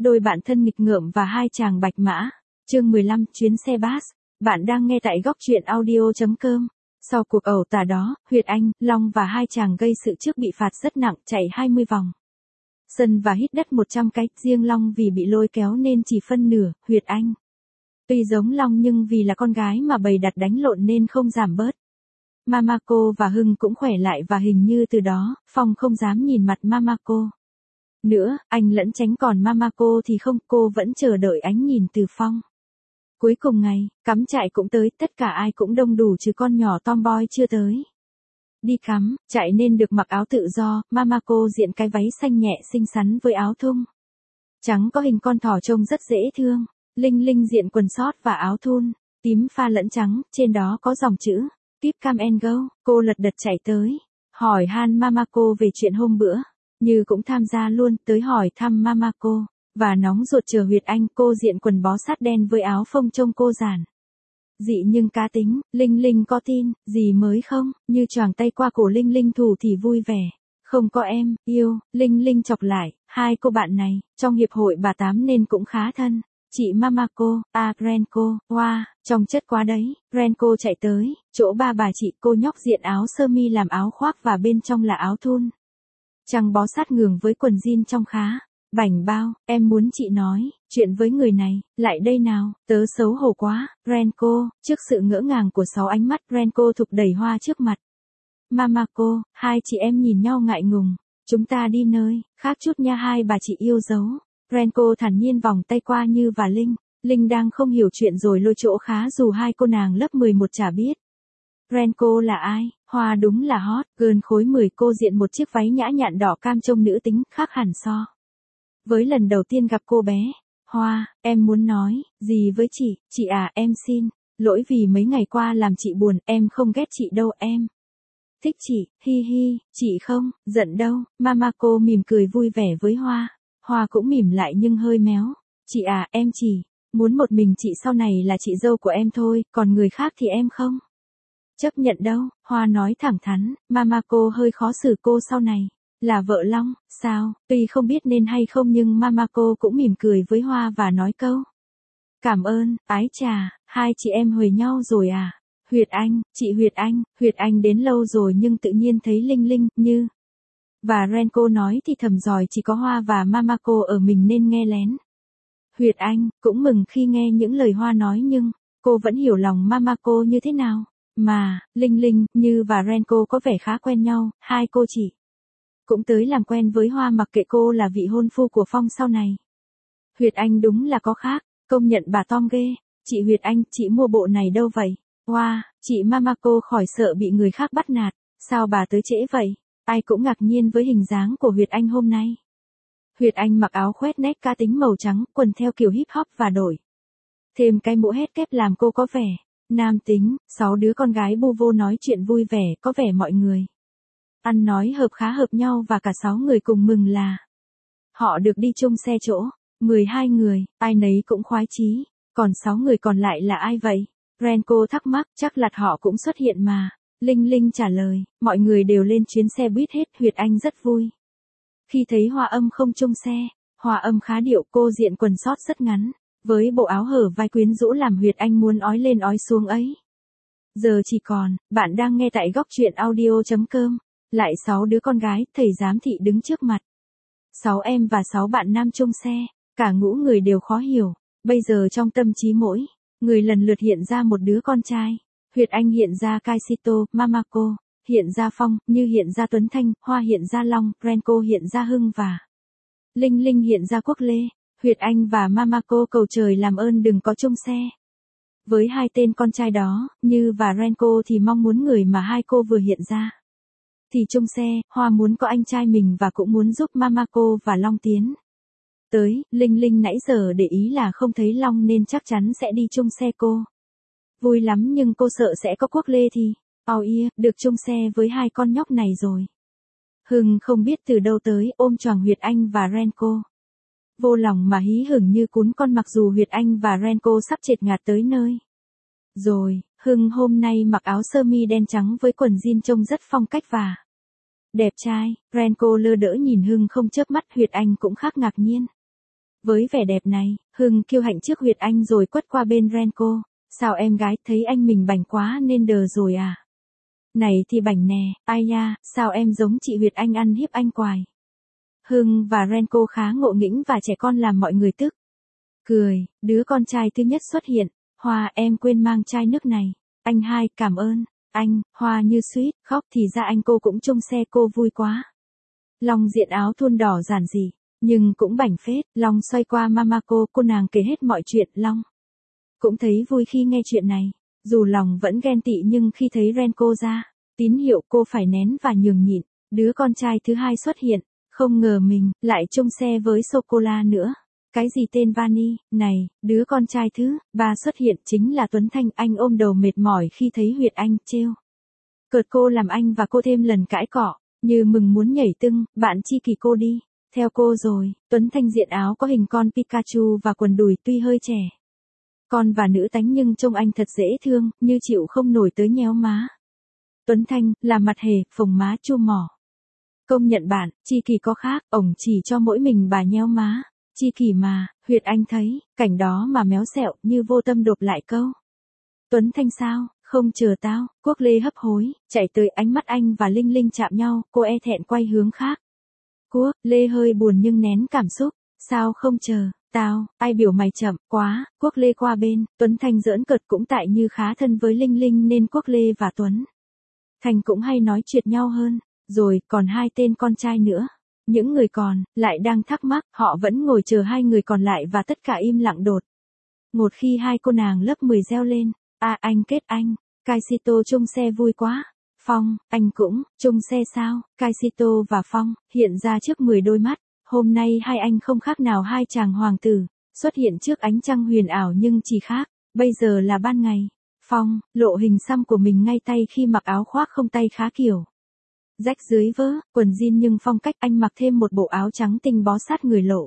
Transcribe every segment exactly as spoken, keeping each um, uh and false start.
đôi bạn thân nghịch ngợm và hai chàng bạch mã. Chương mười lăm, chuyến xe bus. Bạn đang nghe tại góc truyện audio chấm com. Sau cuộc ẩu tả đó, Huyệt Anh, Long và hai chàng gây sự trước bị phạt rất nặng, chạy hai mươi vòng sân và hít đất một trăm cái. Riêng Long vì bị lôi kéo nên chỉ phân nửa. Huyệt Anh tuy giống Long nhưng vì là con gái mà bầy đặt đánh lộn nên không giảm bớt. Mamako và Hưng cũng khỏe lại và hình như từ đó, Phong không dám nhìn mặt Mamako nữa, anh lẫn tránh, còn Mamako thì không, cô vẫn chờ đợi ánh nhìn từ Phong. Cuối cùng ngày, cắm trại cũng tới, tất cả ai cũng đông đủ trừ con nhỏ tomboy chưa tới. Đi cắm, trại nên được mặc áo tự do. Mamako diện cái váy xanh nhẹ xinh xắn với áo thun trắng có hình con thỏ trông rất dễ thương. Linh Linh diện quần sót và áo thun tím pha lẫn trắng, trên đó có dòng chữ Keep Calm and Go. Cô lật đật chạy tới, hỏi han Mamako về chuyện hôm bữa. Như cũng tham gia luôn, tới hỏi thăm Mamako, và nóng ruột chờ Huyệt Anh. Cô diện quần bó sát đen với áo phông trông cô giản dị nhưng cá tính. Linh Linh có tin gì mới không? Như choàng tay qua cổ Linh Linh thủ thì vui vẻ. Không có em, yêu. Linh Linh chọc lại, hai cô bạn này, trong hiệp hội bà Tám nên cũng khá thân. Chị Mamako, à Renko, wow, trong chất quá đấy. Renko chạy tới, chỗ ba bà chị. Cô nhóc diện áo sơ mi làm áo khoác và bên trong là áo thun trắng bó sát ngường với quần jean trong khá bảnh bao. Em muốn chị nói chuyện với người này, lại đây nào, tớ xấu hổ quá. Renko, trước sự ngỡ ngàng của sáu ánh mắt, Renko thục đẩy hoa trước mặt Mamako. Hai chị em nhìn nhau ngại ngùng. Chúng ta đi nơi khác chút nha, hai bà chị yêu dấu. Renko thản nhiên vòng tay qua Như và Linh. Linh đang không hiểu chuyện rồi lôi chỗ khá dù hai cô nàng lớp mười một chả biết Renko là ai. Hoa đúng là hot, gần khối mười. Cô diện một chiếc váy nhã nhặn đỏ cam trông nữ tính, khác hẳn so với lần đầu tiên gặp cô bé. Hoa, em muốn nói gì với chị? Chị à, em xin lỗi vì mấy ngày qua làm chị buồn. Em không ghét chị đâu, em thích chị, hi hi. Chị không giận đâu. Mamako mỉm cười vui vẻ với Hoa. Hoa cũng mỉm lại nhưng hơi méo. Chị à, em chỉ muốn một mình chị sau này là chị dâu của em thôi, còn người khác thì em không chấp nhận đâu. Hoa nói thẳng thắn. Mamako hơi khó xử, cô sau này là vợ Long, sao? Tuy không biết nên hay không nhưng Mamako cũng mỉm cười với Hoa và nói câu cảm ơn. Ái chà, hai chị em huề nhau rồi à? Huyệt Anh, chị Huyệt Anh. Huyệt Anh đến lâu rồi nhưng tự nhiên thấy Linh Linh, Như và Renko nói thì thầm dòi chỉ có Hoa và Mamako ở mình nên nghe lén. Huyệt Anh cũng mừng khi nghe những lời Hoa nói nhưng cô vẫn hiểu lòng Mamako như thế nào. Mà, Linh Linh, Như và Renko có vẻ khá quen nhau. Hai cô chị cũng tới làm quen với Hoa mặc kệ cô là vị hôn phu của Phong sau này. Huyệt Anh đúng là có khác, công nhận bà Tom ghê. Chị Huyệt Anh, chị mua bộ này đâu vậy? Wow, chị Mamako khỏi sợ bị người khác bắt nạt. Sao bà tới trễ vậy? Ai cũng ngạc nhiên với hình dáng của Huyệt Anh hôm nay. Huyệt Anh mặc áo khoét nét cá tính màu trắng, quần theo kiểu hip hop và đổi thêm cái mũ hết kép làm cô có vẻ nam tính. Sáu đứa con gái bu vô nói chuyện vui vẻ, có vẻ mọi người ăn nói hợp khá hợp nhau và cả sáu người cùng mừng là họ được đi chung xe chỗ. mười hai người, ai nấy cũng khoái chí. Còn sáu người còn lại là ai vậy? Renko thắc mắc, chắc là họ cũng xuất hiện mà. Linh Linh trả lời, mọi người đều lên chuyến xe buýt hết. Huyệt Anh rất vui khi thấy Hoa Âm không chung xe. Hoa Âm khá điệu, cô diện quần sót rất ngắn với bộ áo hở vai quyến rũ làm Huyệt Anh muốn ói lên ói xuống ấy. Giờ chỉ còn, bạn đang nghe tại góc truyện audio chấm com. Lại sáu đứa con gái, thầy giám thị đứng trước mặt. Sáu em và sáu bạn nam chung xe, cả ngũ người đều khó hiểu. Bây giờ trong tâm trí mỗi người lần lượt hiện ra một đứa con trai. Huyệt Anh hiện ra Kaishito, Mamako hiện ra Phong, Như hiện ra Tuấn Thanh, Hoa hiện ra Long, Renko hiện ra Hưng và Linh Linh hiện ra Quốc Lê. Huyệt Anh và Mamako cầu trời làm ơn đừng có chung xe với hai tên con trai đó. Như và Renko thì mong muốn người mà hai cô vừa hiện ra thì chung xe. Hoa muốn có anh trai mình và cũng muốn giúp Mamako và Long tiến tới. Linh Linh nãy giờ để ý là không thấy Long nên chắc chắn sẽ đi chung xe cô. Vui lắm nhưng cô sợ sẽ có Quốc Lê thì oh yeah, được chung xe với hai con nhóc này rồi. Hưng không biết từ đâu tới, ôm choàng Huyệt Anh và Renko. Vô lòng mà hí hửng như cún con mặc dù Huyệt Anh và Renko sắp chệch ngạt tới nơi rồi. Hưng hôm nay mặc áo sơ mi đen trắng với quần jean trông rất phong cách và đẹp trai. Renko lơ đỡ nhìn Hưng không chớp mắt. Huyệt Anh cũng khác ngạc nhiên Với vẻ đẹp này, Hưng kiêu hãnh trước Huyệt Anh rồi quất qua bên Renco. Sao em gái thấy anh mình bảnh quá nên đờ rồi à? Này thì bảnh nè, ai nha, sao em giống chị Huyệt Anh ăn hiếp anh quài. Hưng và Renco khá ngộ nghĩnh và trẻ con làm mọi người tức. Cười, đứa con trai thứ nhất xuất hiện. Hoa, em quên mang chai nước này. Anh hai, cảm ơn. Anh, Hoa như suýt, khóc thì ra anh cô cũng trông xe cô vui quá. Long diện áo thun đỏ giản dị, nhưng cũng bảnh phết. Long xoay qua Mamako, cô nàng kể hết mọi chuyện. Long cũng thấy vui khi nghe chuyện này. Dù lòng vẫn ghen tị nhưng khi thấy Renco ra, tín hiệu cô phải nén và nhường nhịn. Đứa con trai thứ hai xuất hiện. Không ngờ mình lại chung xe với sô-cô-la nữa. Cái gì tên Vani, này, đứa con trai thứ ba xuất hiện chính là Tuấn Thanh. Anh ôm đầu mệt mỏi khi thấy Huyệt Anh trêu cợt cô làm anh và cô thêm lần cãi cọ, như mừng muốn nhảy tưng. Bạn tri kỷ cô đi theo cô rồi. Tuấn Thanh diện áo có hình con Pikachu và quần đùi tuy hơi trẻ con và nữ tánh nhưng trông anh thật dễ thương, như chịu không nổi tới nhéo má. Tuấn Thanh là mặt hề, phồng má chu mỏ. Công nhận bạn, tri kỷ có khác, ổng chỉ cho mỗi mình bà nhéo má. Tri kỷ mà, Huyệt Anh thấy, cảnh đó mà méo xẹo, như vô tâm đột lại câu. Tuấn Thanh sao, không chờ tao. Quốc Lê hấp hối, chạy tới, ánh mắt anh và Linh Linh chạm nhau, cô e thẹn quay hướng khác. Quốc Lê hơi buồn nhưng nén cảm xúc. Sao không chờ tao, ai biểu mày chậm quá. Quốc Lê qua bên, Tuấn Thanh giỡn cợt, cũng tại như khá thân với Linh Linh nên Quốc Lê và Tuấn Thanh cũng hay nói chuyện nhau hơn. Rồi, còn hai tên con trai nữa. Những người còn lại đang thắc mắc, họ vẫn ngồi chờ hai người còn lại và tất cả im lặng đột. Một khi hai cô nàng lớp mười reo lên, à anh kết anh, Kaishito chung xe vui quá. Phong, anh cũng, chung xe sao? Kaishito và Phong, hiện ra trước mười đôi mắt. Hôm nay hai anh không khác nào hai chàng hoàng tử, xuất hiện trước ánh trăng huyền ảo nhưng chỉ khác, bây giờ là ban ngày. Phong, lộ hình xăm của mình ngay tay khi mặc áo khoác không tay khá kiểu. Rách dưới vớ, quần jean nhưng phong cách anh mặc thêm một bộ áo trắng tinh bó sát người lộ.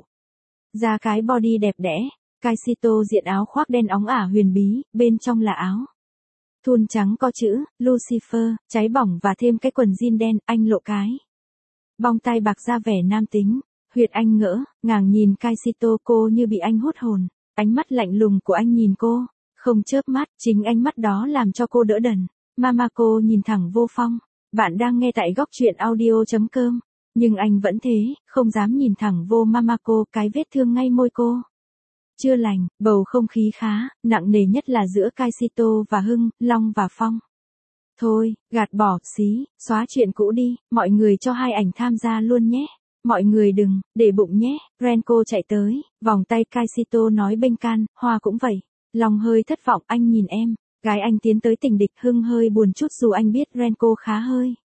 Ra cái body đẹp đẽ, Kaishito diện áo khoác đen óng ả huyền bí, bên trong là áo thun trắng có chữ Lucifer, cháy bỏng và thêm cái quần jean đen, anh lộ cái bong tai bạc ra vẻ nam tính. Huyệt Anh ngỡ, ngàng nhìn Kaishito, cô như bị anh hút hồn. Ánh mắt lạnh lùng của anh nhìn cô, không chớp mắt, chính ánh mắt đó làm cho cô đỡ đần. Mamako nhìn thẳng vô Phong. Bạn đang nghe tại góc truyện audio chấm com. Nhưng anh vẫn thế, không dám nhìn thẳng vô Mamako, cái vết thương ngay môi cô chưa lành, bầu không khí khá nặng nề, nhất là giữa Kaishito và Hưng, Long và Phong. Thôi, gạt bỏ, xí, xóa chuyện cũ đi, mọi người cho hai ảnh tham gia luôn nhé. Mọi người đừng để bụng nhé. Renco chạy tới, vòng tay Kaishito nói bênh can. Hoa cũng vậy. Long hơi thất vọng, anh nhìn em. Gái anh tiến tới tình địch. Hưng hơi buồn chút dù anh biết Renco khá hơi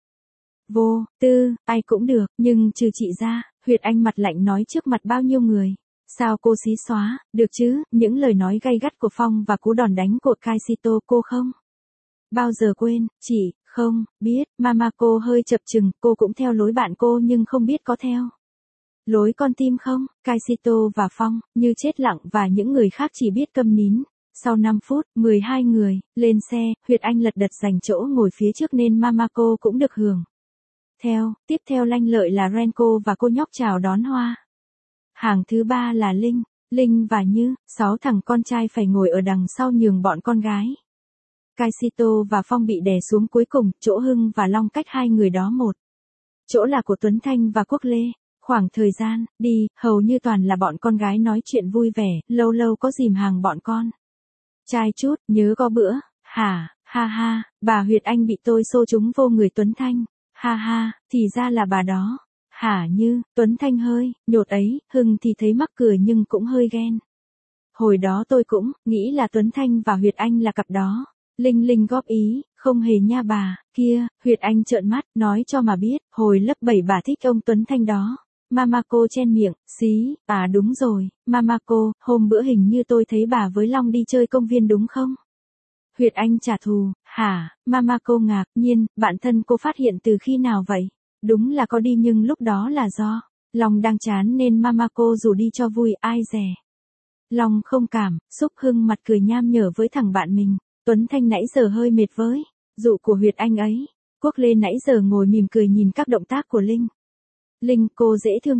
vô tư, ai cũng được, nhưng trừ chị ra. Huyệt Anh mặt lạnh nói trước mặt bao nhiêu người. Sao cô xí xóa, được chứ? Những lời nói gay gắt của Phong và cú đòn đánh của Kaishito cô không bao giờ quên. Chị không biết. Mamako hơi chập chừng, cô cũng theo lối bạn cô nhưng không biết có theo lối con tim không. Kaishito và Phong như chết lặng và những người khác chỉ biết câm nín. Sau năm phút, mười hai người lên xe, Huyệt Anh lật đật giành chỗ ngồi phía trước nên Mamako cũng được hưởng theo. Tiếp theo lanh lợi là Renco và cô nhóc chào đón Hoa. Hàng thứ ba là Linh, Linh và Như. Sáu thằng con trai phải ngồi ở đằng sau nhường bọn con gái. Kaishito và Phong bị đè xuống cuối cùng, chỗ Hưng và Long cách hai người đó một chỗ là của Tuấn Thanh và Quốc Lê. Khoảng thời gian đi, hầu như toàn là bọn con gái nói chuyện vui vẻ, lâu lâu có dìm hàng bọn con trai chút, nhớ có bữa, hả, ha ha, bà Huyệt Anh bị tôi xô trúng vô người Tuấn Thanh, ha ha, thì ra là bà đó, hả. Như, Tuấn Thanh hơi nhột ấy. Hưng thì thấy mắc cười nhưng cũng hơi ghen. Hồi đó tôi cũng nghĩ là Tuấn Thanh và Huyệt Anh là cặp đó. Linh Linh góp ý, không hề nha bà, kia. Huyệt Anh trợn mắt, nói cho mà biết, hồi lớp bảy bà thích ông Tuấn Thanh đó. Mamako chen miệng, xí, à đúng rồi, Mamako, hôm bữa hình như tôi thấy bà với Long đi chơi công viên đúng không? Huyệt Anh trả thù, hả. Mamako ngạc nhiên, bạn thân cô phát hiện từ khi nào vậy? Đúng là có đi nhưng lúc đó là do Long đang chán nên Mamako rủ đi cho vui, ai dè Long không cảm xúc. Hưng mặt cười nham nhở với thằng bạn mình. Tuấn Thanh nãy giờ hơi mệt với dụ của Huyệt Anh ấy. Quốc Lê nãy giờ ngồi mỉm cười nhìn các động tác của Linh. Linh, cô dễ thương thật.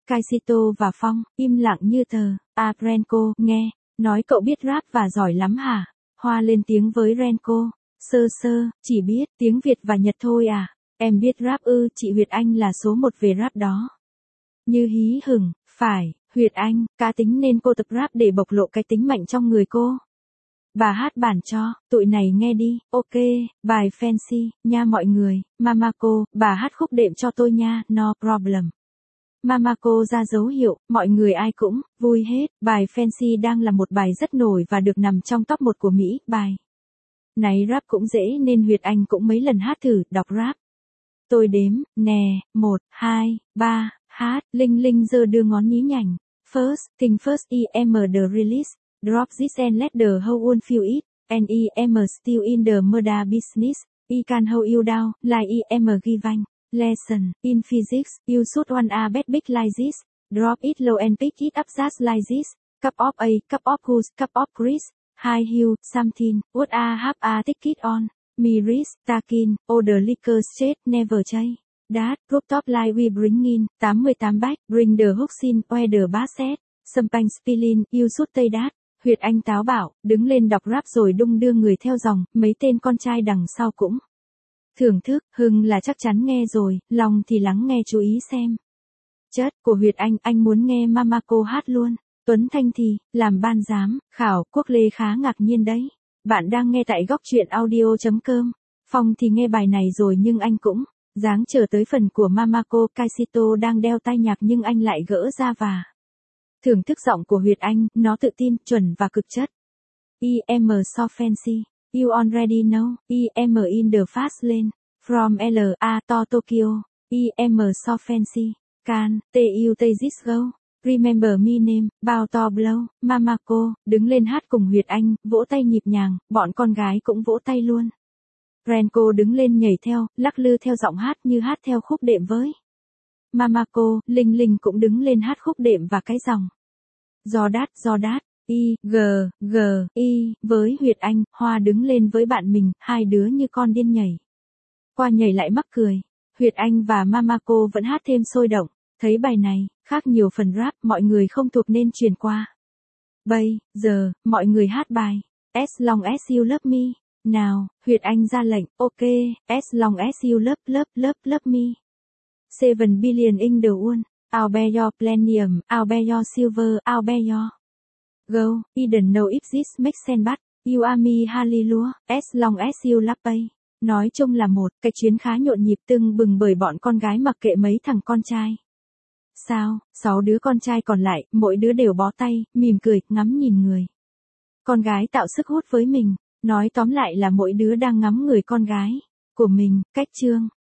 Kaisito và Phong, im lặng như tờ. À Renko, nghe, nói cậu biết rap và giỏi lắm hả? Hoa lên tiếng với Renko. Sơ sơ, chỉ biết tiếng Việt và Nhật thôi à? Em biết rap ư? Chị Huyệt Anh là số một về rap đó. Như hí hửng, phải, Huyệt Anh, cá tính nên cô tập rap để bộc lộ cái tính mạnh trong người cô. Bà hát bản cho, tụi này nghe đi, ok, bài Fancy, nha mọi người, Mamako, bà hát khúc đệm cho tôi nha, no problem. Mamako ra dấu hiệu, mọi người ai cũng, vui hết, bài Fancy đang là một bài rất nổi và được nằm trong top một của Mỹ, bài này rap cũng dễ nên Huyệt Anh cũng mấy lần hát thử, đọc rap. Tôi đếm, nè, một, hai, ba, hát, Linh Linh giơ đưa ngón nhí nhảnh. First, thing first E M the release, drop this and let the whole world feel it, and E M still in the murder business, E can hold you down, like E M giving, lesson, in physics, you should want a bad big like this, drop it low and pick it up just like this, cup of A, cup of goose, cup of Chris, high heel, something, what a have a ticket on. Miris, Takin, order liquor straight, never change. That, rooftop light we bring in, tám mươi tám bách, bring the hooks in, where the basset, champagne spilling, you should take that. Huyệt Anh táo bảo, đứng lên đọc rap rồi đung đưa người theo dòng, mấy tên con trai đằng sau cũng thưởng thức, Hưng là chắc chắn nghe rồi, Long thì lắng nghe chú ý xem. Chất của Huyệt Anh, anh muốn nghe Mamako hát luôn. Tuấn Thanh thì, làm ban giám, khảo, Quốc Lê khá ngạc nhiên đấy. Bạn đang nghe tại góc truyện audio.com. Phong thì nghe bài này rồi nhưng anh cũng dáng chờ tới phần của Mamako. Kaisito đang đeo tai nhạc nhưng anh lại gỡ ra và thưởng thức giọng của Huyệt Anh, nó tự tin, chuẩn và cực chất. E M so fancy, you already know, E M in the fast lane, from L A to Tokyo, E M so fancy, can, T you take this go. Remember me name, bao to blow, Mamako, đứng lên hát cùng Huyệt Anh, vỗ tay nhịp nhàng, bọn con gái cũng vỗ tay luôn. Renko đứng lên nhảy theo, lắc lư theo giọng hát như hát theo khúc đệm với Mamako, Linh Linh cũng đứng lên hát khúc đệm và cái dòng. Do đát, do đát, Y, G, G, Y, với Huyệt Anh, Hoa đứng lên với bạn mình, hai đứa như con điên nhảy. Qua nhảy lại mắc cười, Huyệt Anh và Mamako vẫn hát thêm sôi động. Thấy bài này, khác nhiều phần rap, mọi người không thuộc nên truyền qua. Bây giờ, mọi người hát bài As long as you love me. Nào, Huyệt Anh ra lệnh, ok, as long as you love, love, love, love me. Seven billion in the world, I'll bear your platinum, I'll bear your silver, I'll bear your gold. I don't know if this makes sense but, you are me hallelujah, as long as you love me. Nói chung là một, cái chuyến khá nhộn nhịp tưng bừng bởi bọn con gái mặc kệ mấy thằng con trai. Sao, sáu đứa con trai còn lại, mỗi đứa đều bó tay, mỉm cười, ngắm nhìn người con gái tạo sức hút với mình. Nói tóm lại là mỗi đứa đang ngắm người con gái của mình. Cách chương